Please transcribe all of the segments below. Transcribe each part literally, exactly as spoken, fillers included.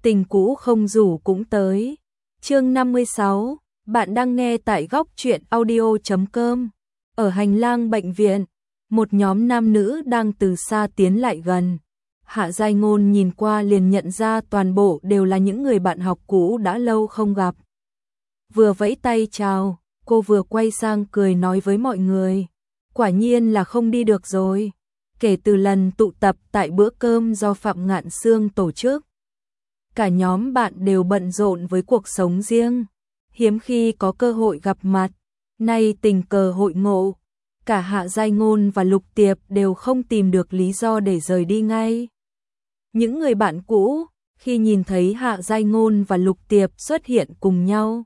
tình cũ không rủ cũng tới. Chương năm mươi sáu, bạn đang nghe tại góc truyện audio chấm com. Ở hành lang bệnh viện, một nhóm nam nữ đang từ xa tiến lại gần. Hạ Giai Ngôn nhìn qua liền nhận ra toàn bộ đều là những người bạn học cũ đã lâu không gặp. Vừa vẫy tay chào, cô vừa quay sang cười nói với mọi người. Quả nhiên là không đi được rồi. Kể từ lần tụ tập tại bữa cơm do Phạm Ngạn Sương tổ chức, cả nhóm bạn đều bận rộn với cuộc sống riêng, hiếm khi có cơ hội gặp mặt. Nay tình cờ hội ngộ, cả Hạ Giai Ngôn và Lục Tiệp đều không tìm được lý do để rời đi ngay. Những người bạn cũ, khi nhìn thấy Hạ Giai Ngôn và Lục Tiệp xuất hiện cùng nhau,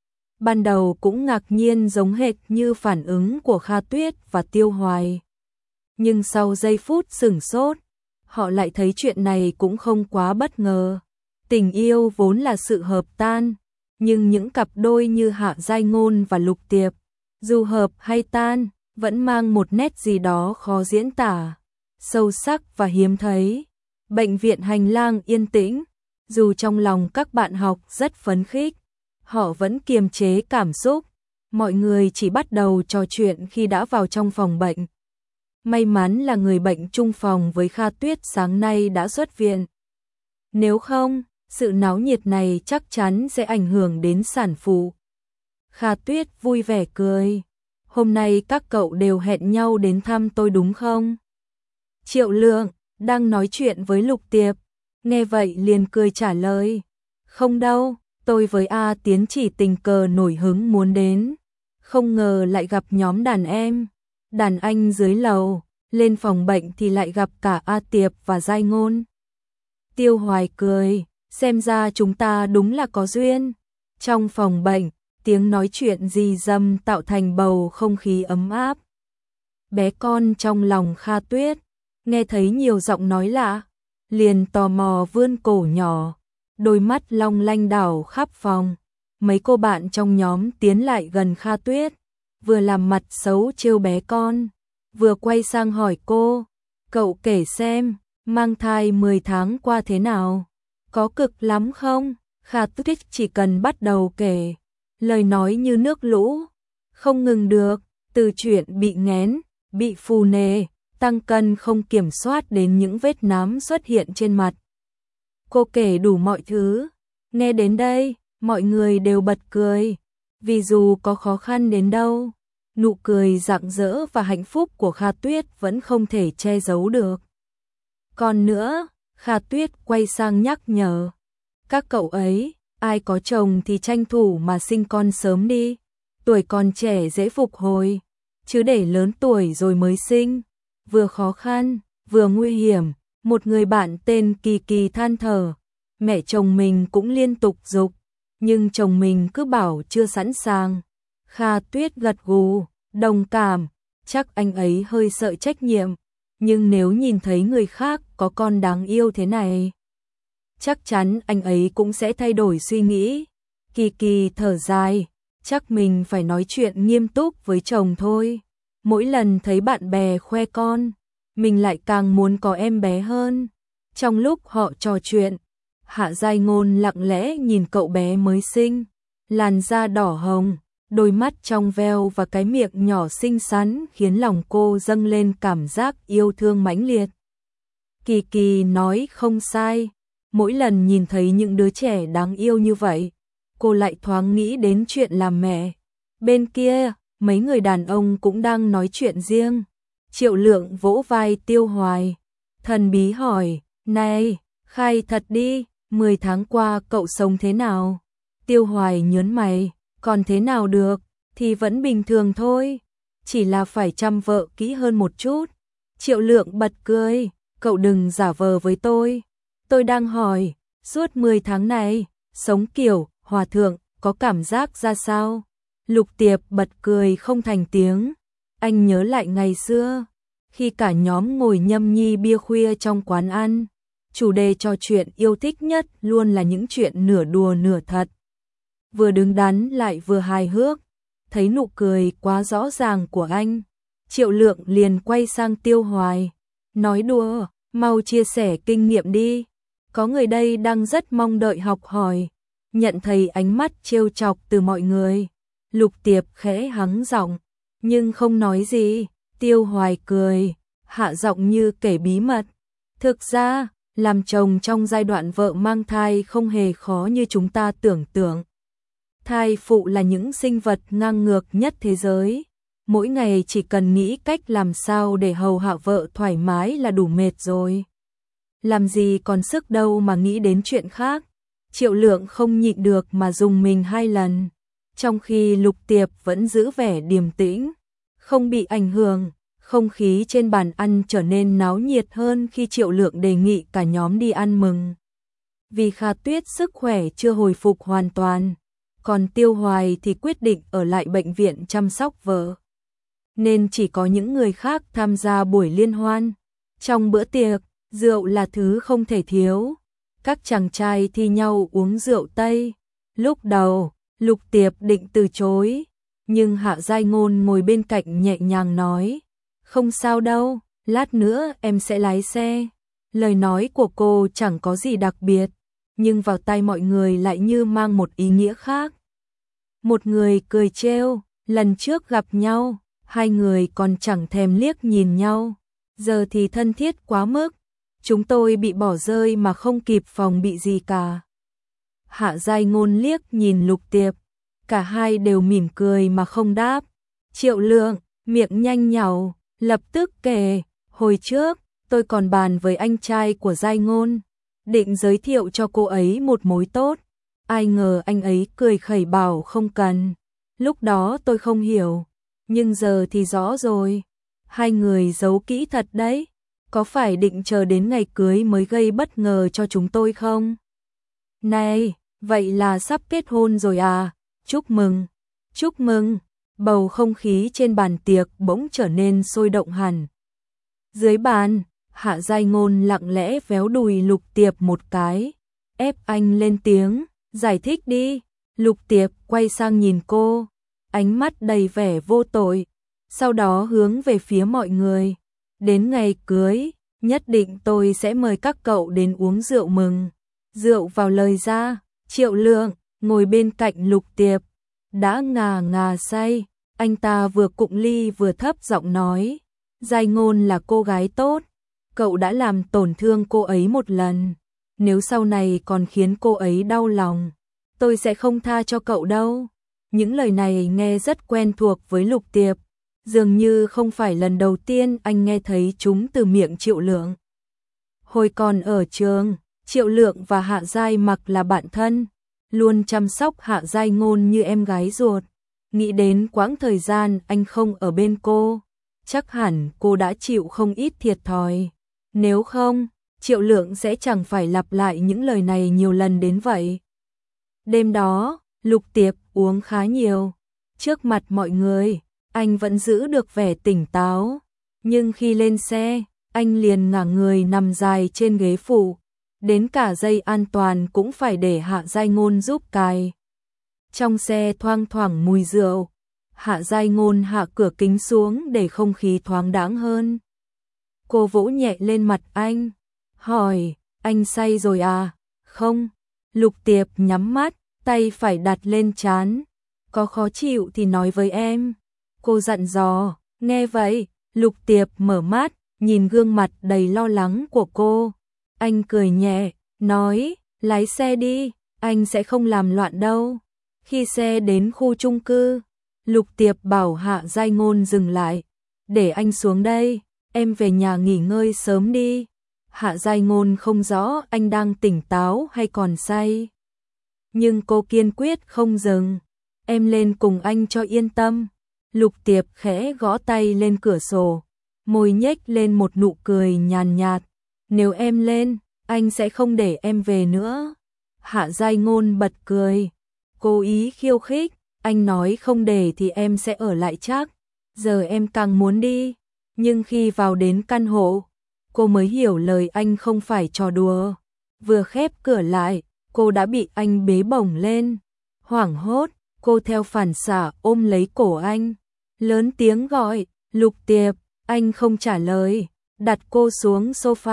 ban đầu cũng ngạc nhiên giống hệt như phản ứng của Kha Tuyết và Tiêu Hoài. Nhưng sau giây phút sửng sốt, họ lại thấy chuyện này cũng không quá bất ngờ. Tình yêu vốn là sự hợp tan, nhưng những cặp đôi như Hạ Giai Ngôn và Lục Tiệp, dù hợp hay tan, vẫn mang một nét gì đó khó diễn tả, sâu sắc và hiếm thấy. Bệnh viện hành lang yên tĩnh, dù trong lòng các bạn học rất phấn khích, họ vẫn kiềm chế cảm xúc. Mọi người chỉ bắt đầu trò chuyện khi đã vào trong phòng bệnh. May mắn là người bệnh chung phòng với Kha Tuyết sáng nay đã xuất viện. Nếu không, sự náo nhiệt này chắc chắn sẽ ảnh hưởng đến sản phụ. Kha Tuyết vui vẻ cười. Hôm nay các cậu đều hẹn nhau đến thăm tôi đúng không? Triệu Lượng đang nói chuyện với Lục Tiệp, nghe vậy liền cười trả lời. Không đâu, tôi với A Tiến chỉ tình cờ nổi hứng muốn đến. Không ngờ lại gặp nhóm đàn em, đàn anh dưới lầu, lên phòng bệnh thì lại gặp cả A Tiệp và Giai Ngôn. Tiêu Hoài cười, xem ra chúng ta đúng là có duyên. Trong phòng bệnh, tiếng nói chuyện rì rầm tạo thành bầu không khí ấm áp. Bé con trong lòng Kha Tuyết, nghe thấy nhiều giọng nói lạ, liền tò mò vươn cổ nhỏ, đôi mắt long lanh đảo khắp phòng. Mấy cô bạn trong nhóm tiến lại gần Kha Tuyết, vừa làm mặt xấu trêu bé con, vừa quay sang hỏi cô, cậu kể xem, mang thai mười tháng qua thế nào, có cực lắm không? Kha Tuyết chỉ cần bắt đầu kể, lời nói như nước lũ, không ngừng được, từ chuyện bị nghén, bị phù nề, tăng cân không kiểm soát đến những vết nám xuất hiện trên mặt. Cô kể đủ mọi thứ, nghe đến đây, mọi người đều bật cười, vì dù có khó khăn đến đâu, nụ cười rạng rỡ và hạnh phúc của Kha Tuyết vẫn không thể che giấu được. Còn nữa, Kha Tuyết quay sang nhắc nhở, các cậu ấy, ai có chồng thì tranh thủ mà sinh con sớm đi, tuổi còn trẻ dễ phục hồi, chứ để lớn tuổi rồi mới sinh, vừa khó khăn, vừa nguy hiểm. Một người bạn tên Kỳ Kỳ than thở, mẹ chồng mình cũng liên tục giục, nhưng chồng mình cứ bảo chưa sẵn sàng. Kha Tuyết gật gù, đồng cảm, chắc anh ấy hơi sợ trách nhiệm, nhưng nếu nhìn thấy người khác có con đáng yêu thế này, chắc chắn anh ấy cũng sẽ thay đổi suy nghĩ. Kỳ Kỳ thở dài, chắc mình phải nói chuyện nghiêm túc với chồng thôi. Mỗi lần thấy bạn bè khoe con, mình lại càng muốn có em bé hơn. Trong lúc họ trò chuyện, Hạ Giai Ngôn lặng lẽ nhìn cậu bé mới sinh, làn da đỏ hồng, đôi mắt trong veo và cái miệng nhỏ xinh xắn khiến lòng cô dâng lên cảm giác yêu thương mãnh liệt. Kỳ Kỳ nói không sai, mỗi lần nhìn thấy những đứa trẻ đáng yêu như vậy, cô lại thoáng nghĩ đến chuyện làm mẹ. Bên kia, mấy người đàn ông cũng đang nói chuyện riêng. Triệu Lượng vỗ vai Tiêu Hoài, thần bí hỏi, này, khai thật đi, mười tháng qua cậu sống thế nào? Tiêu Hoài nhớn mày, còn thế nào được, thì vẫn bình thường thôi, chỉ là phải chăm vợ kỹ hơn một chút. Triệu Lượng bật cười, cậu đừng giả vờ với tôi, tôi đang hỏi, suốt mười tháng này, sống kiểu hòa thượng, có cảm giác ra sao? Lục Tiệp bật cười không thành tiếng, anh nhớ lại ngày xưa, khi cả nhóm ngồi nhâm nhi bia khuya trong quán ăn, chủ đề trò chuyện yêu thích nhất luôn là những chuyện nửa đùa nửa thật. Vừa đứng đắn lại vừa hài hước, thấy nụ cười quá rõ ràng của anh, Triệu Lượng liền quay sang Tiêu Hoài, nói đùa, mau chia sẻ kinh nghiệm đi. có người đây đang rất mong đợi học hỏi. Nhận thấy ánh mắt trêu chọc từ mọi người, Lục Tiệp khẽ hắng giọng, nhưng không nói gì. Tiêu Hoài cười, hạ giọng như kể bí mật. Thực ra, làm chồng trong giai đoạn vợ mang thai không hề khó như chúng ta tưởng tượng. Thai phụ là những sinh vật ngang ngược nhất thế giới. Mỗi ngày chỉ cần nghĩ cách làm sao để hầu hạ vợ thoải mái là đủ mệt rồi. Làm gì còn sức đâu mà nghĩ đến chuyện khác. Triệu Lượng không nhịn được mà dùng mình hai lần. Trong khi Lục Tiệp vẫn giữ vẻ điềm tĩnh, không bị ảnh hưởng. Không khí trên bàn ăn trở nên náo nhiệt hơn khi Triệu Lượng đề nghị cả nhóm đi ăn mừng. Vì Kha Tuyết sức khỏe chưa hồi phục hoàn toàn, còn Tiêu Hoài thì quyết định ở lại bệnh viện chăm sóc vợ. Nên chỉ có những người khác tham gia buổi liên hoan. Trong bữa tiệc, rượu là thứ không thể thiếu. Các chàng trai thi nhau uống rượu Tây. Lúc đầu, Lục Tiệp định từ chối, nhưng Hạ Giai Ngôn ngồi bên cạnh nhẹ nhàng nói, không sao đâu, lát nữa em sẽ lái xe. Lời nói của cô chẳng có gì đặc biệt, nhưng vào tai mọi người lại như mang một ý nghĩa khác. Một người cười trêu, lần trước gặp nhau, hai người còn chẳng thèm liếc nhìn nhau, giờ thì thân thiết quá mức, chúng tôi bị bỏ rơi mà không kịp phòng bị gì cả. Hạ Giai Ngôn liếc nhìn Lục Tiệp, cả hai đều mỉm cười mà không đáp. Triệu Lượng, miệng nhanh nhảu, lập tức kể, hồi trước, tôi còn bàn với anh trai của Giai Ngôn, định giới thiệu cho cô ấy một mối tốt. Ai ngờ anh ấy cười khẩy bảo không cần. Lúc đó tôi không hiểu, nhưng giờ thì rõ rồi. Hai người giấu kỹ thật đấy. Có phải định chờ đến ngày cưới mới gây bất ngờ cho chúng tôi không? Này, vậy là sắp kết hôn rồi à? Chúc mừng, chúc mừng. Bầu không khí trên bàn tiệc bỗng trở nên sôi động hẳn. Dưới bàn, Hạ Giai Ngôn lặng lẽ véo đùi Lục Tiệp một cái, ép anh lên tiếng, giải thích đi. Lục Tiệp quay sang nhìn cô, ánh mắt đầy vẻ vô tội, sau đó hướng về phía mọi người. Đến ngày cưới, nhất định tôi sẽ mời các cậu đến uống rượu mừng. Rượu vào lời ra, Triệu Lượng ngồi bên cạnh Lục Tiệp đã ngà ngà say, anh ta vừa cụng ly vừa thấp giọng nói, Giai Ngôn là cô gái tốt, cậu đã làm tổn thương cô ấy một lần, nếu sau này còn khiến cô ấy đau lòng, tôi sẽ không tha cho cậu đâu. Những lời này nghe rất quen thuộc với Lục Tiệp, dường như không phải lần đầu tiên anh nghe thấy chúng từ miệng Triệu Lượng. Hồi còn ở trường, Triệu Lượng và Hạ Giai Mặc là bạn thân, luôn chăm sóc Hạ Giai Ngôn như em gái ruột. Nghĩ đến quãng thời gian anh không ở bên cô, chắc hẳn cô đã chịu không ít thiệt thòi. Nếu không, Triệu Lượng sẽ chẳng phải lặp lại những lời này nhiều lần đến vậy. Đêm đó, Lục Tiệp uống khá nhiều. Trước mặt mọi người, anh vẫn giữ được vẻ tỉnh táo. Nhưng khi lên xe, anh liền ngả người nằm dài trên ghế phụ. Đến cả dây an toàn cũng phải để Hạ Giai Ngôn giúp cài. Trong xe thoang thoảng mùi rượu. Hạ Giai Ngôn hạ cửa kính xuống để không khí thoáng đãng hơn. Cô vỗ nhẹ lên mặt anh, hỏi, anh say rồi à? Không. Lục Tiệp nhắm mắt, tay phải đặt lên trán. Có khó chịu thì nói với em. Cô dặn dò. Nghe vậy, Lục Tiệp mở mắt, nhìn gương mặt đầy lo lắng của cô. Anh cười nhẹ, nói, lái xe đi, anh sẽ không làm loạn đâu. Khi xe đến khu chung cư, Lục Tiệp bảo Hạ Giai Ngôn dừng lại. Để anh xuống đây, em về nhà nghỉ ngơi sớm đi. Hạ Giai Ngôn không rõ anh đang tỉnh táo hay còn say, nhưng cô kiên quyết không dừng. Em lên cùng anh cho yên tâm. Lục Tiệp khẽ gõ tay lên cửa sổ, môi nhếch lên một nụ cười nhàn nhạt. Nếu em lên, anh sẽ không để em về nữa. Hạ Giai Ngôn bật cười, cố ý khiêu khích. Anh nói không để thì em sẽ ở lại chắc. Giờ em càng muốn đi. Nhưng khi vào đến căn hộ, cô mới hiểu lời anh không phải trò đùa. Vừa khép cửa lại, cô đã bị anh bế bổng lên. Hoảng hốt, cô theo phản xạ ôm lấy cổ anh, lớn tiếng gọi, Lục Tiệp. Anh không trả lời, đặt cô xuống sofa,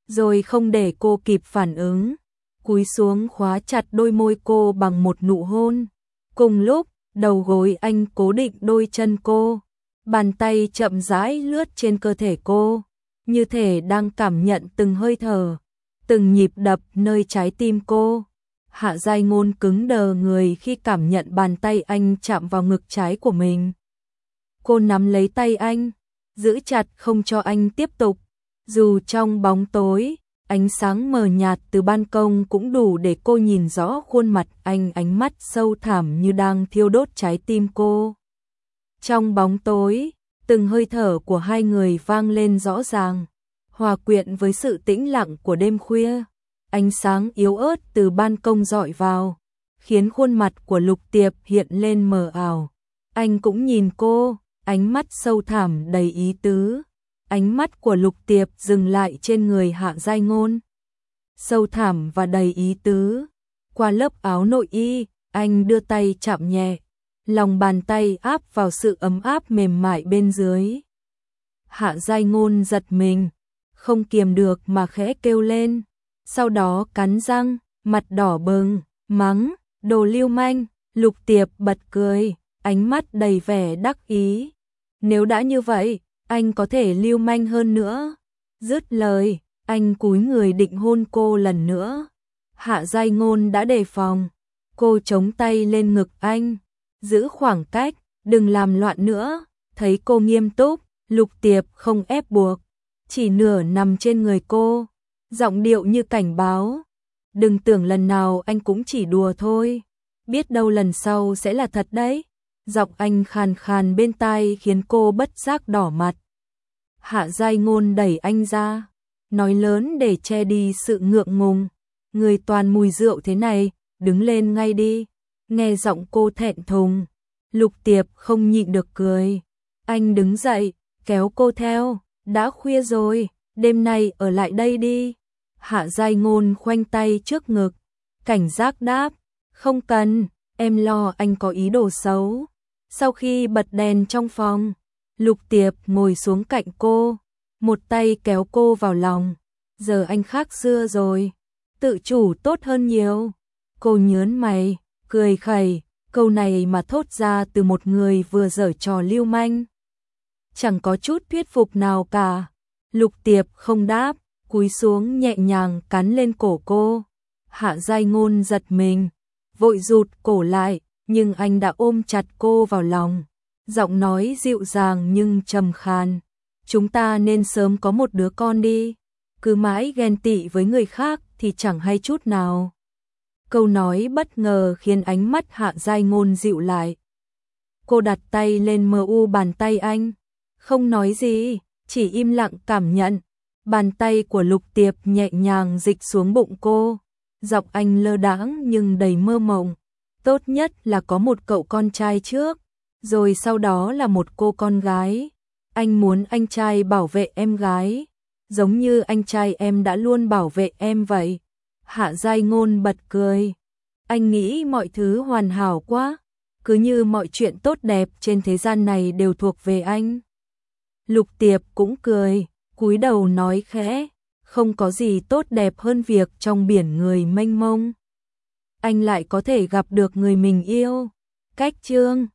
rồi không để cô kịp phản ứng, cúi xuống khóa chặt đôi môi cô bằng một nụ hôn. Cùng lúc, đầu gối anh cố định đôi chân cô, bàn tay chậm rãi lướt trên cơ thể cô, như thể đang cảm nhận từng hơi thở, từng nhịp đập nơi trái tim cô. Hạ Giai Ngôn cứng đờ người khi cảm nhận bàn tay anh chạm vào ngực trái của mình. Cô nắm lấy tay anh, giữ chặt không cho anh tiếp tục. Dù trong bóng tối, ánh sáng mờ nhạt từ ban công cũng đủ để cô nhìn rõ khuôn mặt anh, ánh mắt sâu thẳm như đang thiêu đốt trái tim cô. Trong bóng tối, từng hơi thở của hai người vang lên rõ ràng, hòa quyện với sự tĩnh lặng của đêm khuya. Ánh sáng yếu ớt từ ban công rọi vào, khiến khuôn mặt của Lục Tiệp hiện lên mờ ảo. Anh cũng nhìn cô, ánh mắt sâu thẳm đầy ý tứ. Ánh mắt của Lục Tiệp dừng lại trên người Hạ Giai Ngôn. Sâu thẳm và đầy ý tứ. Qua lớp áo nội y, anh đưa tay chạm nhẹ, lòng bàn tay áp vào sự ấm áp mềm mại bên dưới. Hạ Giai Ngôn giật mình, không kiềm được mà khẽ kêu lên. Sau đó cắn răng, mặt đỏ bừng, mắng, đồ lưu manh. Lục Tiệp bật cười, ánh mắt đầy vẻ đắc ý. Nếu đã như vậy, anh có thể lưu manh hơn nữa. Dứt lời, anh cúi người định hôn cô lần nữa. Hạ Giai Ngôn đã đề phòng, cô chống tay lên ngực anh, giữ khoảng cách, đừng làm loạn nữa. Thấy cô nghiêm túc, Lục Tiệp không ép buộc, chỉ nửa nằm trên người cô, giọng điệu như cảnh báo. Đừng tưởng lần nào anh cũng chỉ đùa thôi, biết đâu lần sau sẽ là thật đấy. Giọng anh khàn khàn bên tai khiến cô bất giác đỏ mặt. Hạ Giai Ngôn đẩy anh ra, nói lớn để che đi sự ngượng ngùng. Người toàn mùi rượu thế này, đứng lên ngay đi. Nghe giọng cô thẹn thùng, Lục Tiệp không nhịn được cười. Anh đứng dậy, kéo cô theo. Đã khuya rồi, đêm nay ở lại đây đi. Hạ Giai Ngôn khoanh tay trước ngực, cảnh giác đáp, không cần, em lo anh có ý đồ xấu. Sau khi bật đèn trong phòng, Lục Tiệp ngồi xuống cạnh cô, một tay kéo cô vào lòng. Giờ anh khác xưa rồi, tự chủ tốt hơn nhiều. Cô nhớn mày, cười khẩy, câu này mà thốt ra từ một người vừa giở trò lưu manh, chẳng có chút thuyết phục nào cả. Lục Tiệp không đáp, cúi xuống nhẹ nhàng cắn lên cổ cô. Hạ Giai Ngôn giật mình, vội rụt cổ lại, nhưng anh đã ôm chặt cô vào lòng. Giọng nói dịu dàng nhưng trầm khàn, chúng ta nên sớm có một đứa con đi, cứ mãi ghen tị với người khác thì chẳng hay chút nào. Câu nói bất ngờ khiến ánh mắt Hạ Giai Ngôn dịu lại. Cô đặt tay lên mờ u bàn tay anh, không nói gì, chỉ im lặng cảm nhận. Bàn tay của Lục Tiệp nhẹ nhàng dịch xuống bụng cô, giọng anh lơ đãng nhưng đầy mơ mộng. Tốt nhất là có một cậu con trai trước, rồi sau đó là một cô con gái. Anh muốn anh trai bảo vệ em gái, giống như anh trai em đã luôn bảo vệ em vậy. Hạ Giai Ngôn bật cười. Anh nghĩ mọi thứ hoàn hảo quá, cứ như mọi chuyện tốt đẹp trên thế gian này đều thuộc về anh. Lục Tiệp cũng cười, cúi đầu nói khẽ, không có gì tốt đẹp hơn việc trong biển người mênh mông, anh lại có thể gặp được người mình yêu. Cách chương